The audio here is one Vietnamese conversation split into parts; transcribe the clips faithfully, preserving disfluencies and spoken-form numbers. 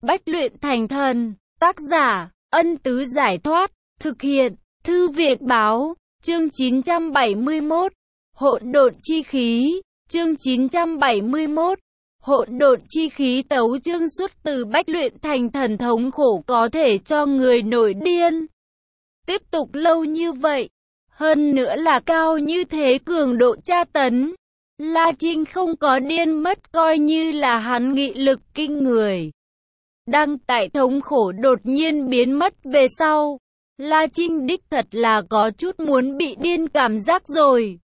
Bách luyện thành thần, tác giả, Ân Tứ Giải Thoát, thực hiện, Thư Viện Báo, chương chín trăm bảy mươi mốt, Hỗn độn chi khí, chương chín trăm bảy mươi mốt, Hỗn độn chi khí tấu chương xuất từ bách luyện thành thần thống khổ có thể cho người nổi điên. Tiếp tục lâu như vậy, hơn nữa là cao như thế cường độ tra tấn. La Trinh không có điên mất coi như là hắn nghị lực kinh người. Đang tại thống khổ đột nhiên biến mất về sau, La Trinh đích thật là có chút muốn bị điên cảm giác rồi.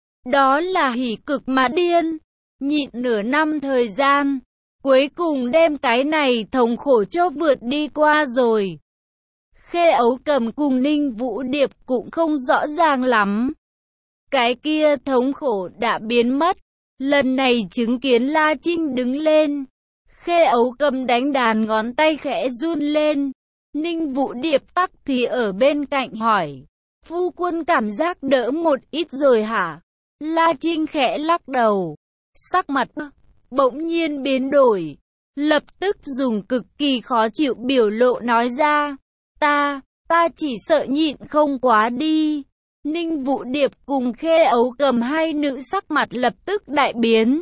Đó là hỉ cực mà điên, nhịn nửa năm thời gian, cuối cùng đem cái này thống khổ cho vượt đi qua rồi. Khê Ấu Cầm cùng Ninh Vũ Điệp cũng không rõ ràng lắm. Cái kia thống khổ đã biến mất, lần này chứng kiến La Trinh đứng lên. Khê Ấu Cầm đánh đàn ngón tay khẽ run lên. Ninh Vũ Điệp tắc thì ở bên cạnh hỏi, phu quân cảm giác đỡ một ít rồi hả? La Trinh khẽ lắc đầu, sắc mặt bỗng nhiên biến đổi, lập tức dùng cực kỳ khó chịu biểu lộ nói ra, ta, ta chỉ sợ nhịn không quá đi. Ninh Vũ Điệp cùng Khê Ấu Cầm hai nữ sắc mặt lập tức đại biến.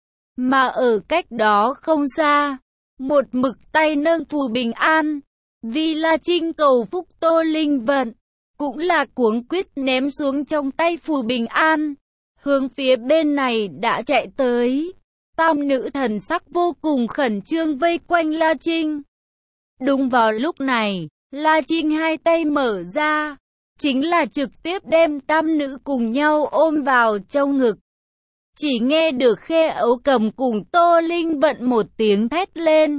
Mà ở cách đó không xa, một mực tay nâng phù bình an, vì La Trinh cầu phúc Tô Linh Vận, cũng là cuống quýt ném xuống trong tay phù bình an, hướng phía bên này đã chạy tới. Tam nữ thần sắc vô cùng khẩn trương vây quanh La Trinh. Đúng vào lúc này, La Trinh hai tay mở ra, chính là trực tiếp đem tam nữ cùng nhau ôm vào trong ngực. Chỉ nghe được Khê Ấu Cầm cùng Tô Linh Vận một tiếng thét lên.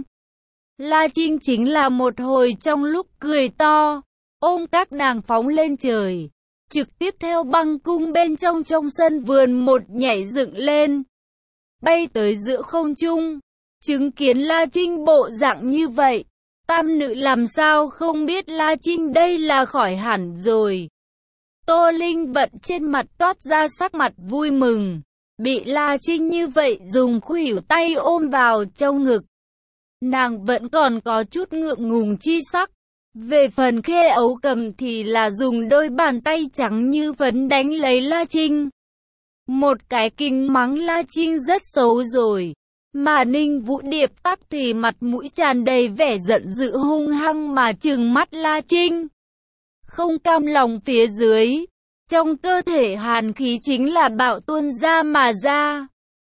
La Trinh chính là một hồi trong lúc cười to, ôm các nàng phóng lên trời, trực tiếp theo băng cung bên trong trong sân vườn một nhảy dựng lên, bay tới giữa không trung. Chứng kiến La Trinh bộ dạng như vậy, tam nữ làm sao không biết La Trinh đây là khỏi hẳn rồi. Tô Linh Vận trên mặt toát ra sắc mặt vui mừng, bị La Trinh như vậy dùng khuỷu tay ôm vào trong ngực. Nàng vẫn còn có chút ngượng ngùng chi sắc. Về phần Khê Ấu Cầm thì là dùng đôi bàn tay trắng như phấn đánh lấy La Trinh. Một cái kinh mắng La Trinh rất xấu rồi. Mà Ninh Vũ Điệp tắc thì mặt mũi tràn đầy vẻ giận dữ hung hăng mà trừng mắt La Trinh. Không cam lòng phía dưới, trong cơ thể hàn khí chính là bạo tuôn ra mà ra.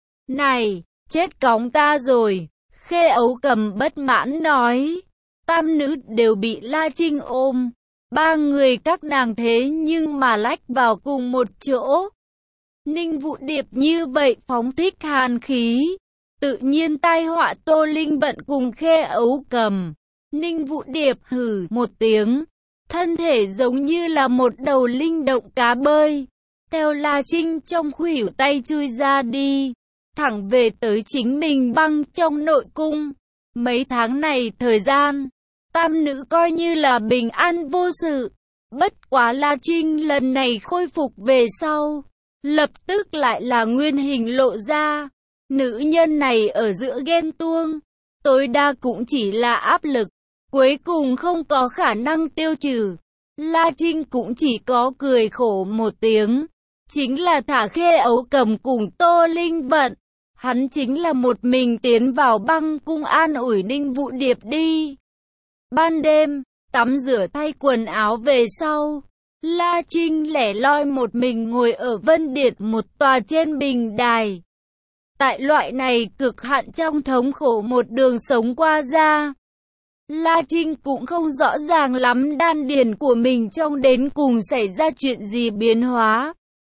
Này, chết cóng ta rồi, Khê Ấu Cầm bất mãn nói. Tam nữ đều bị La Trinh ôm, ba người các nàng thế nhưng mà lách vào cùng một chỗ. Ninh Vũ Điệp như vậy phóng thích hàn khí, tự nhiên tai họa Tô Linh Vận cùng Khê Ấu Cầm. Ninh Vũ Điệp hừ một tiếng, thân thể giống như là một đầu linh động cá bơi, theo La Trinh trong khuỷu tay chui ra đi, thẳng về tới chính mình băng trong nội cung. Mấy tháng này thời gian, tam nữ coi như là bình an vô sự. Bất quá La Trinh lần này khôi phục về sau, lập tức lại là nguyên hình lộ ra. Nữ nhân này ở giữa ghen tuông, tối đa cũng chỉ là áp lực, cuối cùng không có khả năng tiêu trừ. La Trinh cũng chỉ có cười khổ một tiếng, chính là thả Khê Ấu Cầm cùng Tô Linh Vận. Hắn chính là một mình tiến vào băng cung an ủi Ninh Vũ Điệp đi. Ban đêm, tắm rửa thay quần áo về sau, La Trinh lẻ loi một mình ngồi ở Vân Điện một tòa trên bình đài. Tại loại này cực hạn trong thống khổ một đường sống qua ra, La Trinh cũng không rõ ràng lắm đan điền của mình trong đến cùng xảy ra chuyện gì biến hóa.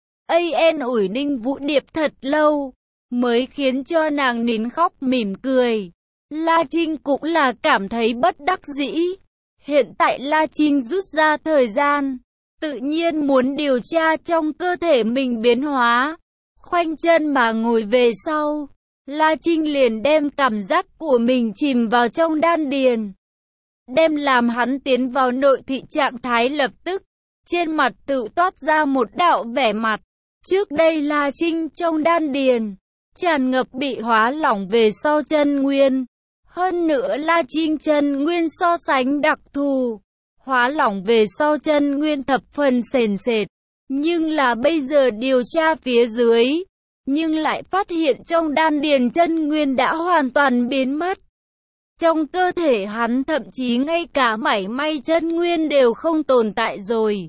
An ủi Ninh Vũ Điệp thật lâu, mới khiến cho nàng nín khóc mỉm cười. La Trinh cũng là cảm thấy bất đắc dĩ. Hiện tại La Trinh rút ra thời gian, tự nhiên muốn điều tra trong cơ thể mình biến hóa. Khoanh chân mà ngồi về sau, La Trinh liền đem cảm giác của mình chìm vào trong đan điền, đem làm hắn tiến vào nội thị trạng thái lập tức. Trên mặt tự toát ra một đạo vẻ mặt. Trước đây La Trinh trong đan điền tràn ngập bị hóa lỏng về sau chân nguyên. Hơn nữa La Trinh chân nguyên so sánh đặc thù, hóa lỏng về sau chân nguyên thập phần sền sệt. Nhưng là bây giờ điều tra phía dưới, nhưng lại phát hiện trong đan điền chân nguyên đã hoàn toàn biến mất. Trong cơ thể hắn thậm chí ngay cả mảy may chân nguyên đều không tồn tại rồi.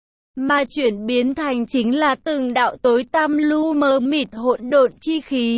Mà chuyển biến thành chính là từng đạo tối tăm lu mờ mịt hỗn độn chi khí.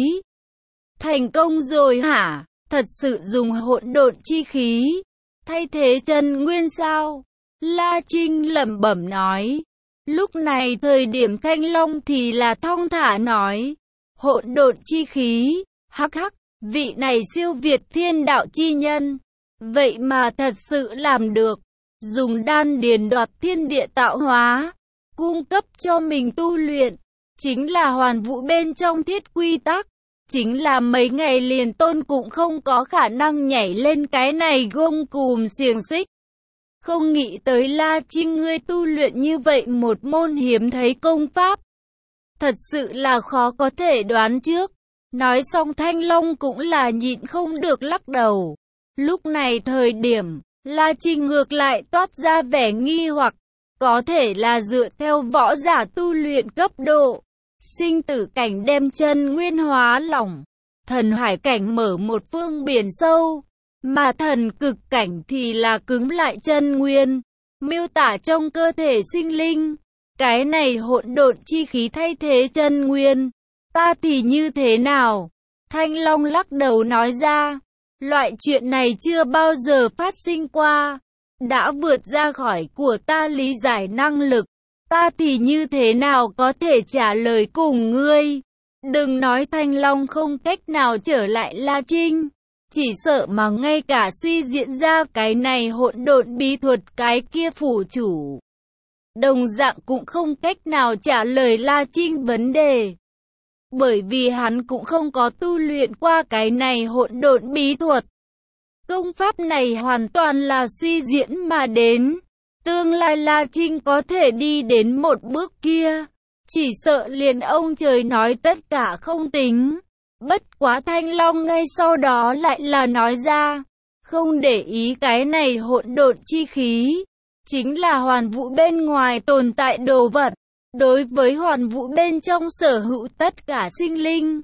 Thành công rồi hả? Thật sự dùng hỗn độn chi khí thay thế chân nguyên sao? La Trinh lẩm bẩm nói. Lúc này thời điểm Thanh Long thì là thong thả nói. Hỗn độn chi khí, hắc hắc, vị này siêu việt thiên đạo chi nhân. Vậy mà thật sự làm được. Dùng đan điền đoạt thiên địa tạo hóa, cung cấp cho mình tu luyện. Chính là hoàn vũ bên trong thiết quy tắc. Chính là mấy ngày liền tôn cũng không có khả năng nhảy lên cái này gông cùm xiềng xích. Không nghĩ tới La Trinh ngươi tu luyện như vậy một môn hiếm thấy công pháp. Thật sự là khó có thể đoán trước. Nói xong Thanh Long cũng là nhịn không được lắc đầu. Lúc này thời điểm, La Trinh ngược lại toát ra vẻ nghi hoặc. Có thể là dựa theo võ giả tu luyện cấp độ. Sinh tử cảnh đem chân nguyên hóa lỏng. Thần hải cảnh mở một phương biển sâu. Mà thần cực cảnh thì là cứng lại chân nguyên, miêu tả trong cơ thể sinh linh. Cái này hỗn độn chi khí thay thế chân nguyên, ta thì như thế nào? Thanh Long lắc đầu nói ra, loại chuyện này chưa bao giờ phát sinh qua, đã vượt ra khỏi của ta lý giải năng lực, ta thì như thế nào có thể trả lời cùng ngươi? Đừng nói Thanh Long không cách nào trở lại La Trinh. Chỉ sợ mà ngay cả suy diễn ra cái này hỗn độn bí thuật cái kia phủ chủ. Đồng dạng cũng không cách nào trả lời La Trinh vấn đề. Bởi vì hắn cũng không có tu luyện qua cái này hỗn độn bí thuật. Công pháp này hoàn toàn là suy diễn mà đến. Tương lai La Trinh có thể đi đến một bước kia. Chỉ sợ liền ông trời nói tất cả không tính. Bất quá Thanh Long ngay sau đó lại là nói ra, không để ý cái này hỗn độn chi khí, chính là hoàn vũ bên ngoài tồn tại đồ vật, đối với hoàn vũ bên trong sở hữu tất cả sinh linh,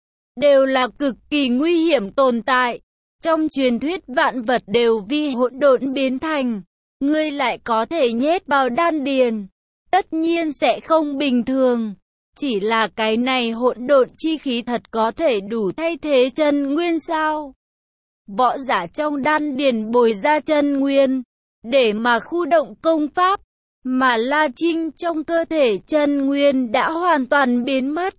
đều là cực kỳ nguy hiểm tồn tại. Trong truyền thuyết vạn vật đều vì hỗn độn biến thành, ngươi lại có thể nhét vào đan điền, tất nhiên sẽ không bình thường. Chỉ là cái này hỗn độn chi khí thật có thể đủ thay thế chân nguyên sao? Võ giả trong đan điền bồi ra chân nguyên, để mà khu động công pháp, mà La Trinh trong cơ thể chân nguyên đã hoàn toàn biến mất,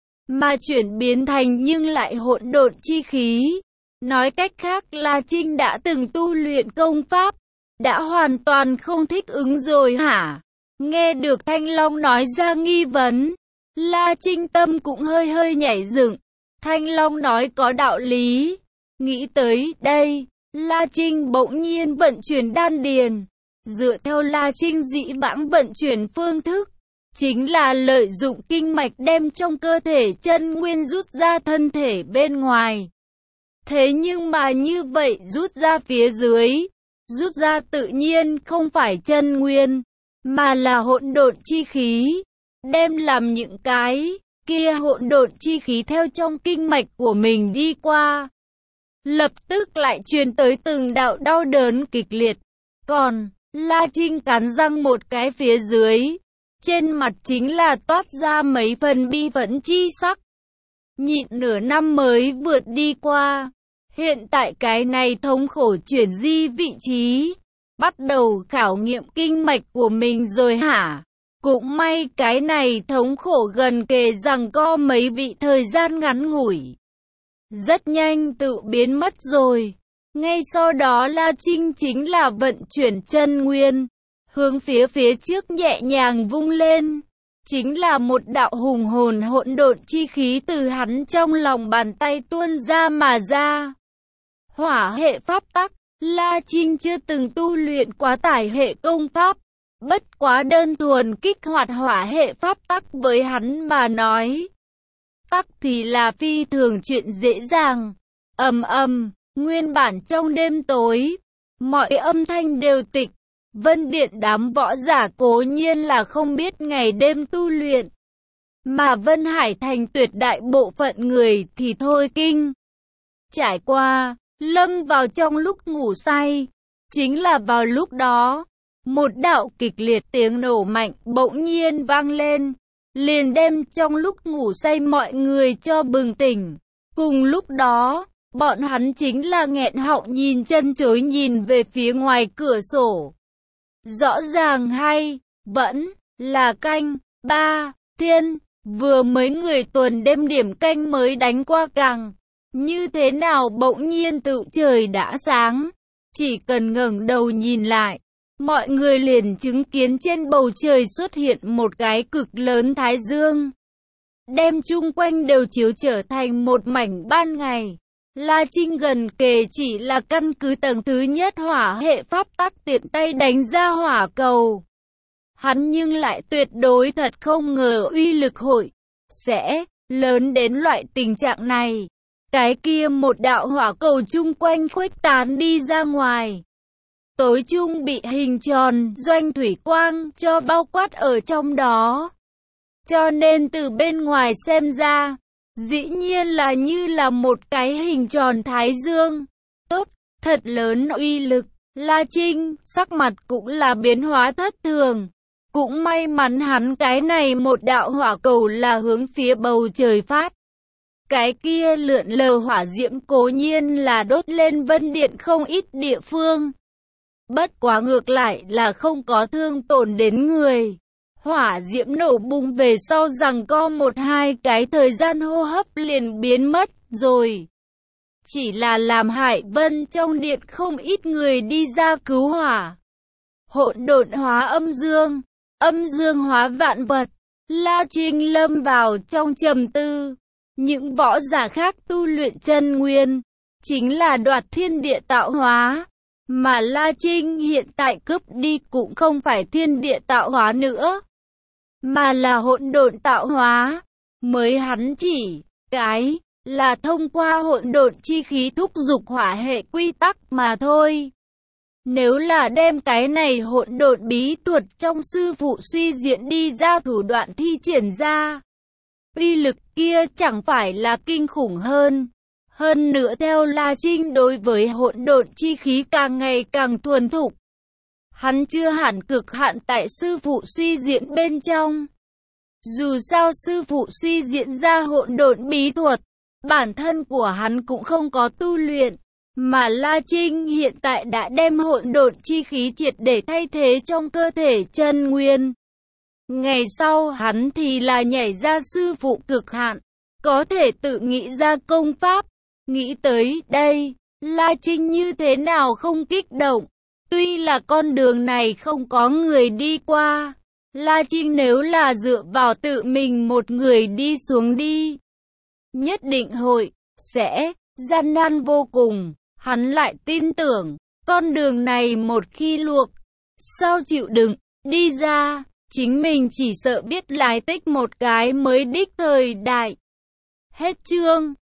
mà chuyển biến thành nhưng lại hỗn độn chi khí. Nói cách khác La Trinh đã từng tu luyện công pháp, đã hoàn toàn không thích ứng rồi hả? Nghe được Thanh Long nói ra nghi vấn, La Trinh tâm cũng hơi hơi nhảy dựng. Thanh Long nói có đạo lý. Nghĩ tới đây, La Trinh bỗng nhiên vận chuyển đan điền. Dựa theo La Trinh dĩ vãng vận chuyển phương thức, chính là lợi dụng kinh mạch đem trong cơ thể chân nguyên rút ra thân thể bên ngoài. Thế nhưng mà như vậy rút ra phía dưới, rút ra tự nhiên không phải chân nguyên, mà là hỗn độn chi khí. Đem làm những cái kia hỗn độn chi khí theo trong kinh mạch của mình đi qua. Lập tức lại truyền tới từng đạo đau đớn kịch liệt. Còn, La Trinh cắn răng một cái phía dưới. Trên mặt chính là toát ra mấy phần bi phẫn chi sắc. Nhịn nửa năm mới vượt đi qua. Hiện tại cái này thống khổ chuyển di vị trí. Bắt đầu khảo nghiệm kinh mạch của mình rồi hả? Cũng may cái này thống khổ gần kề rằng co mấy vị thời gian ngắn ngủi. Rất nhanh tự biến mất rồi. Ngay sau đó La Trinh chính là vận chuyển chân nguyên, hướng phía phía trước nhẹ nhàng vung lên. Chính là một đạo hùng hồn hỗn độn chi khí từ hắn trong lòng bàn tay tuôn ra mà ra. Hỏa hệ pháp tắc, La Trinh chưa từng tu luyện quá tải hệ công pháp. Bất quá đơn thuần kích hoạt hỏa hệ pháp tắc với hắn mà nói. Tắc thì là phi thường chuyện dễ dàng. Ầm ầm, Nguyên bản trong đêm tối, mọi âm thanh đều tịch. Vân Điện đám võ giả cố nhiên là không biết ngày đêm tu luyện. Mà Vân Hải Thành tuyệt đại bộ phận người thì thôi kinh. Trải qua, lâm vào trong lúc ngủ say. Chính là vào lúc đó, một đạo kịch liệt tiếng nổ mạnh bỗng nhiên vang lên. Liền đem trong lúc ngủ say mọi người cho bừng tỉnh. Cùng lúc đó, bọn hắn chính là nghẹn họng nhìn chân chối nhìn về phía ngoài cửa sổ. Rõ ràng hay, vẫn là canh, ba, thiên, vừa mới người tuần đêm điểm canh mới đánh qua càng. Như thế nào bỗng nhiên tự trời đã sáng. Chỉ cần ngẩng đầu nhìn lại, mọi người liền chứng kiến trên bầu trời xuất hiện một cái cực lớn thái dương. Đem chung quanh đều chiếu trở thành một mảnh ban ngày. La Trinh gần kề chỉ là căn cứ tầng thứ nhất hỏa hệ pháp tắc tiện tay đánh ra hỏa cầu. Hắn nhưng lại tuyệt đối thật không ngờ uy lực hội sẽ lớn đến loại tình trạng này. Cái kia một đạo hỏa cầu chung quanh khuếch tán đi ra ngoài. Tối trung bị hình tròn doanh thủy quang cho bao quát ở trong đó. Cho nên từ bên ngoài xem ra, dĩ nhiên là như là một cái hình tròn thái dương. Tốt, thật lớn uy lực. La Trinh, sắc mặt cũng là biến hóa thất thường. Cũng may mắn hắn cái này một đạo hỏa cầu là hướng phía bầu trời phát. Cái kia lượn lờ hỏa diễm cố nhiên là đốt lên Vân Điện không ít địa phương. Bất quá ngược lại là không có thương tổn đến người. Hỏa diễm nổ bùng về sau rằng co một hai cái thời gian hô hấp liền biến mất rồi. Chỉ là làm hại Vân trong điện không ít người đi ra cứu hỏa. Hỗn độn hóa âm dương, âm dương hóa vạn vật. La Trinh lâm vào trong trầm tư. Những võ giả khác tu luyện chân nguyên, chính là đoạt thiên địa tạo hóa. Mà La Trinh hiện tại cướp đi cũng không phải thiên địa tạo hóa nữa, mà là hỗn độn tạo hóa. Mới hắn chỉ cái là thông qua hỗn độn chi khí thúc giục hỏa hệ quy tắc mà thôi. Nếu là đem cái này hỗn độn bí thuật trong sư phụ suy diễn đi ra thủ đoạn thi triển ra, uy lực kia chẳng phải là kinh khủng hơn. Hơn nữa theo La Trinh đối với hỗn độn chi khí càng ngày càng thuần thục. Hắn chưa hẳn cực hạn tại sư phụ suy diễn bên trong. Dù sao sư phụ suy diễn ra hỗn độn bí thuật, bản thân của hắn cũng không có tu luyện. Mà La Trinh hiện tại đã đem hỗn độn chi khí triệt để thay thế trong cơ thể chân nguyên. Ngày sau hắn thì là nhảy ra sư phụ cực hạn, có thể tự nghĩ ra công pháp. Nghĩ tới đây, La Trinh như thế nào không kích động. Tuy là con đường này không có người đi qua, La Trinh nếu là dựa vào tự mình một người đi xuống đi, nhất định hội sẽ gian nan vô cùng. Hắn lại tin tưởng, con đường này một khi luộc, sao chịu đựng, đi ra, chính mình chỉ sợ biết lái tích một cái mới đích thời đại. Hết chương.